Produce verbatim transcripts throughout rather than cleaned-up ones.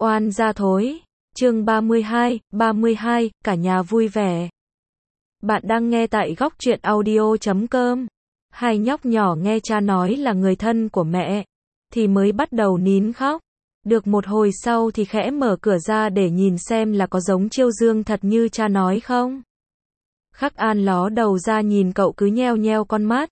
Oan gia thối. Chương ba mươi hai, ba mươi hai, cả nhà vui vẻ. Bạn đang nghe tại góc truyện audio chấm com. Hai nhóc nhỏ nghe cha nói là người thân của mẹ, thì mới bắt đầu nín khóc. Được một hồi sau thì khẽ mở cửa ra để nhìn xem là có giống Chiêu Dương thật như cha nói không. Khắc An ló đầu ra nhìn cậu cứ nheo nheo con mắt,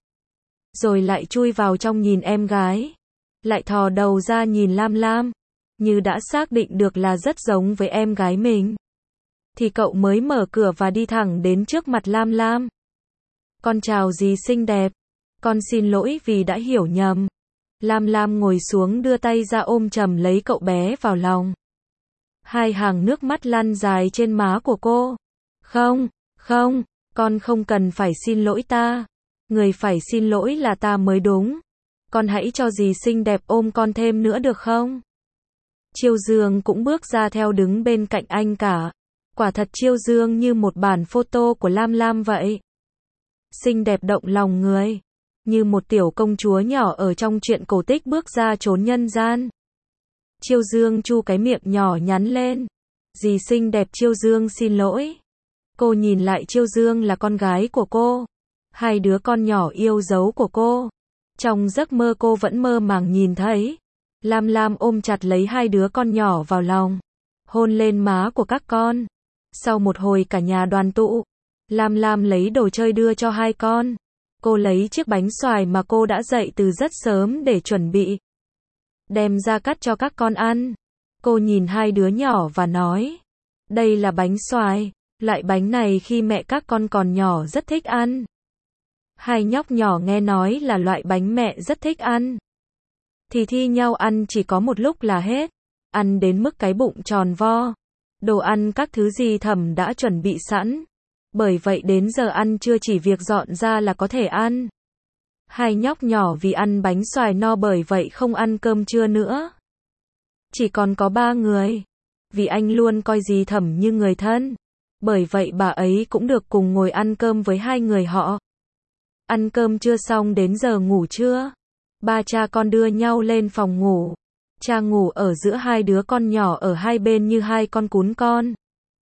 rồi lại chui vào trong nhìn em gái, lại thò đầu ra nhìn Lam Lam, như đã xác định được là rất giống với em gái mình. Thì cậu mới mở cửa và đi thẳng đến trước mặt Lam Lam. Con chào dì xinh đẹp, con xin lỗi vì đã hiểu nhầm. Lam Lam ngồi xuống đưa tay ra ôm chầm lấy cậu bé vào lòng. Hai hàng nước mắt lăn dài trên má của cô. Không, không, con không cần phải xin lỗi ta. Người phải xin lỗi là ta mới đúng. Con hãy cho dì xinh đẹp ôm con thêm nữa được không? Chiêu Dương cũng bước ra theo đứng bên cạnh anh cả. Quả thật Chiêu Dương như một bản photo của Lam Lam vậy. Xinh đẹp động lòng người, như một tiểu công chúa nhỏ ở trong truyện cổ tích bước ra trốn nhân gian. Chiêu Dương chu cái miệng nhỏ nhắn lên. Dì xinh đẹp, Chiêu Dương xin lỗi. Cô nhìn lại Chiêu Dương là con gái của cô, hai đứa con nhỏ yêu dấu của cô. Trong giấc mơ cô vẫn mơ màng nhìn thấy Lam Lam ôm chặt lấy hai đứa con nhỏ vào lòng, hôn lên má của các con. Sau một hồi cả nhà đoàn tụ, Lam Lam lấy đồ chơi đưa cho hai con. Cô lấy chiếc bánh xoài mà cô đã dậy từ rất sớm để chuẩn bị, đem ra cắt cho các con ăn. Cô nhìn hai đứa nhỏ và nói, đây là bánh xoài, loại bánh này khi mẹ các con còn nhỏ rất thích ăn. Hai nhóc nhỏ nghe nói là loại bánh mẹ rất thích ăn, thì thi nhau ăn chỉ có một lúc là hết, ăn đến mức cái bụng tròn vo. Đồ ăn các thứ gì Thẩm đã chuẩn bị sẵn, bởi vậy đến giờ ăn trưa chỉ việc dọn ra là có thể ăn. Hai nhóc nhỏ vì ăn bánh xoài no bởi vậy không ăn cơm trưa nữa. Chỉ còn có ba người, vì anh luôn coi dì Thẩm như người thân, bởi vậy bà ấy cũng được cùng ngồi ăn cơm với hai người họ. Ăn cơm trưa xong đến giờ ngủ trưa, ba cha con đưa nhau lên phòng ngủ. Cha ngủ ở giữa hai đứa con nhỏ ở hai bên như hai con cún con.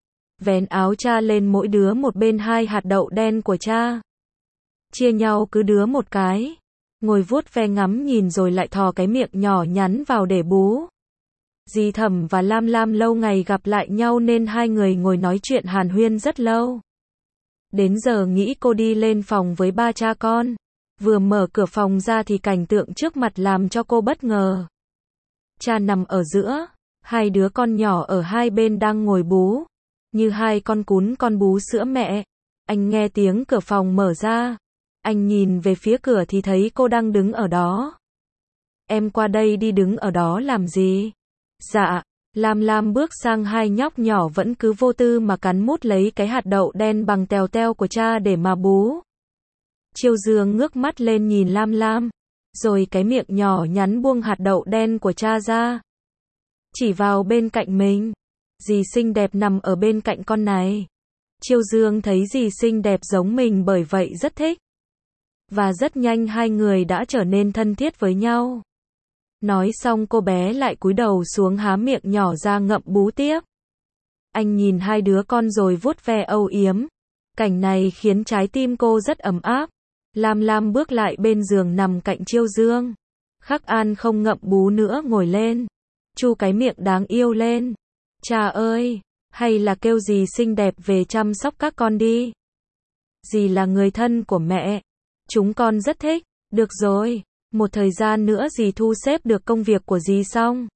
Vén áo cha lên mỗi đứa một bên hai hạt đậu đen của cha. Chia nhau cứ đứa một cái. Ngồi vuốt ve ngắm nhìn rồi lại thò cái miệng nhỏ nhắn vào để bú. Dì Thẩm và Lam Lam lâu ngày gặp lại nhau nên hai người ngồi nói chuyện hàn huyên rất lâu. Đến giờ nghĩ cô đi lên phòng với ba cha con. Vừa mở cửa phòng ra thì cảnh tượng trước mặt làm cho cô bất ngờ. Cha nằm ở giữa, hai đứa con nhỏ ở hai bên đang ngồi bú, như hai con cún con bú sữa mẹ. Anh nghe tiếng cửa phòng mở ra, anh nhìn về phía cửa thì thấy cô đang đứng ở đó. Em qua đây đi, đứng ở đó làm gì? Dạ, Lam Lam bước sang hai nhóc nhỏ vẫn cứ vô tư mà cắn mút lấy cái hạt đậu đen bằng tèo teo của cha để mà bú. Chiêu Dương ngước mắt lên nhìn Lam Lam, rồi cái miệng nhỏ nhắn buông hạt đậu đen của cha ra, chỉ vào bên cạnh mình. Dì xinh đẹp nằm ở bên cạnh con này. Chiêu Dương thấy dì xinh đẹp giống mình bởi vậy rất thích. Và rất nhanh hai người đã trở nên thân thiết với nhau. Nói xong cô bé lại cúi đầu xuống há miệng nhỏ ra ngậm bú tiếp. Anh nhìn hai đứa con rồi vuốt ve âu yếm. Cảnh này khiến trái tim cô rất ấm áp. Lam Lam bước lại bên giường nằm cạnh Chiêu Dương. Khắc An không ngậm bú nữa ngồi lên, chu cái miệng đáng yêu lên. Cha ơi, hay là kêu dì xinh đẹp về chăm sóc các con đi. Dì là người thân của mẹ, chúng con rất thích. Được rồi, một thời gian nữa dì thu xếp được công việc của dì xong,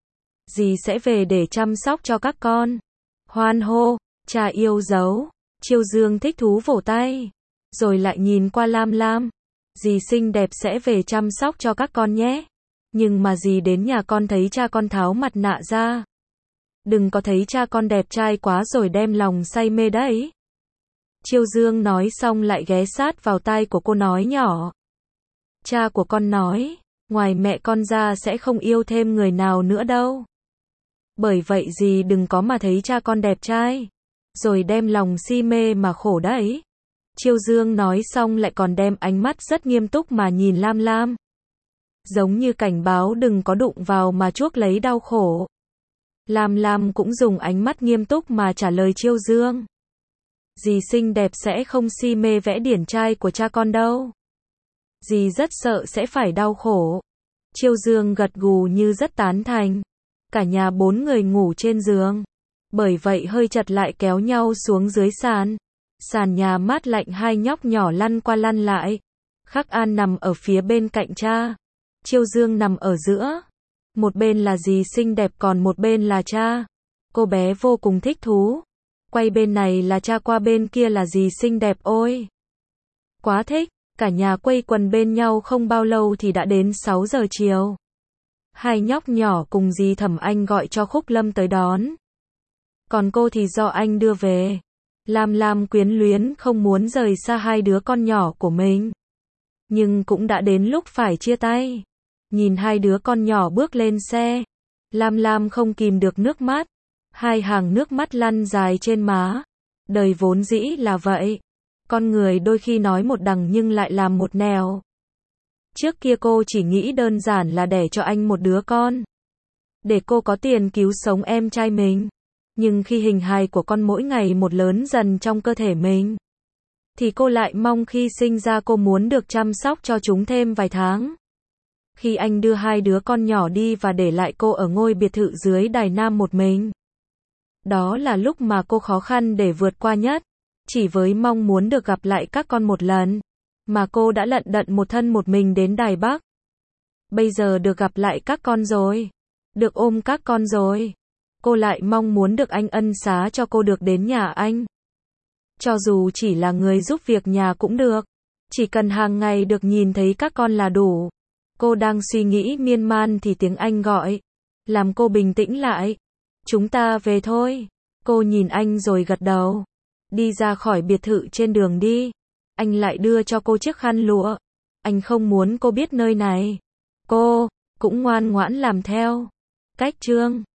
dì sẽ về để chăm sóc cho các con. Hoan hô, cha yêu dấu. Chiêu Dương thích thú vỗ tay, rồi lại nhìn qua Lam Lam. Dì xinh đẹp sẽ về chăm sóc cho các con nhé. Nhưng mà dì đến nhà con thấy cha con tháo mặt nạ ra. Đừng có thấy cha con đẹp trai quá rồi đem lòng say mê đấy. Chiêu Dương nói xong lại ghé sát vào tai của cô nói nhỏ. Cha của con nói, ngoài mẹ con ra sẽ không yêu thêm người nào nữa đâu. Bởi vậy dì đừng có mà thấy cha con đẹp trai, rồi đem lòng si mê mà khổ đấy. Chiêu Dương nói xong lại còn đem ánh mắt rất nghiêm túc mà nhìn Lam Lam. Giống như cảnh báo đừng có đụng vào mà chuốc lấy đau khổ. Lam Lam cũng dùng ánh mắt nghiêm túc mà trả lời Chiêu Dương. Dì xinh đẹp sẽ không si mê vẽ điển trai của cha con đâu. Dì rất sợ sẽ phải đau khổ. Chiêu Dương gật gù như rất tán thành. Cả nhà bốn người ngủ trên giường. Bởi vậy hơi chật lại kéo nhau xuống dưới sàn. Sàn nhà mát lạnh, hai nhóc nhỏ lăn qua lăn lại. Khắc An nằm ở phía bên cạnh cha. Chiêu Dương nằm ở giữa. Một bên là dì xinh đẹp còn một bên là cha. Cô bé vô cùng thích thú. Quay bên này là cha, qua bên kia là dì xinh đẹp, ôi. Quá thích, cả nhà quây quần bên nhau không bao lâu thì đã đến sáu giờ chiều. Hai nhóc nhỏ cùng dì Thẩm Anh gọi cho Khúc Lâm tới đón. Còn cô thì do anh đưa về. Lam Lam quyến luyến không muốn rời xa hai đứa con nhỏ của mình. Nhưng cũng đã đến lúc phải chia tay. Nhìn hai đứa con nhỏ bước lên xe, Lam Lam không kìm được nước mắt. Hai hàng nước mắt lăn dài trên má. Đời vốn dĩ là vậy. Con người đôi khi nói một đằng nhưng lại làm một nẻo. Trước kia cô chỉ nghĩ đơn giản là đẻ cho anh một đứa con, để cô có tiền cứu sống em trai mình. Nhưng khi hình hài của con mỗi ngày một lớn dần trong cơ thể mình, thì cô lại mong khi sinh ra cô muốn được chăm sóc cho chúng thêm vài tháng. Khi anh đưa hai đứa con nhỏ đi và để lại cô ở ngôi biệt thự dưới Đài Nam một mình, đó là lúc mà cô khó khăn để vượt qua nhất. Chỉ với mong muốn được gặp lại các con một lần, mà cô đã lận đận một thân một mình đến Đài Bắc. Bây giờ được gặp lại các con rồi, được ôm các con rồi, cô lại mong muốn được anh ân xá cho cô được đến nhà anh. Cho dù chỉ là người giúp việc nhà cũng được, chỉ cần hàng ngày được nhìn thấy các con là đủ. Cô đang suy nghĩ miên man thì tiếng anh gọi, làm cô bình tĩnh lại. Chúng ta về thôi. Cô nhìn anh rồi gật đầu. Đi ra khỏi biệt thự, trên đường đi, anh lại đưa cho cô chiếc khăn lụa. Anh không muốn cô biết nơi này. Cô cũng ngoan ngoãn làm theo. Cách chương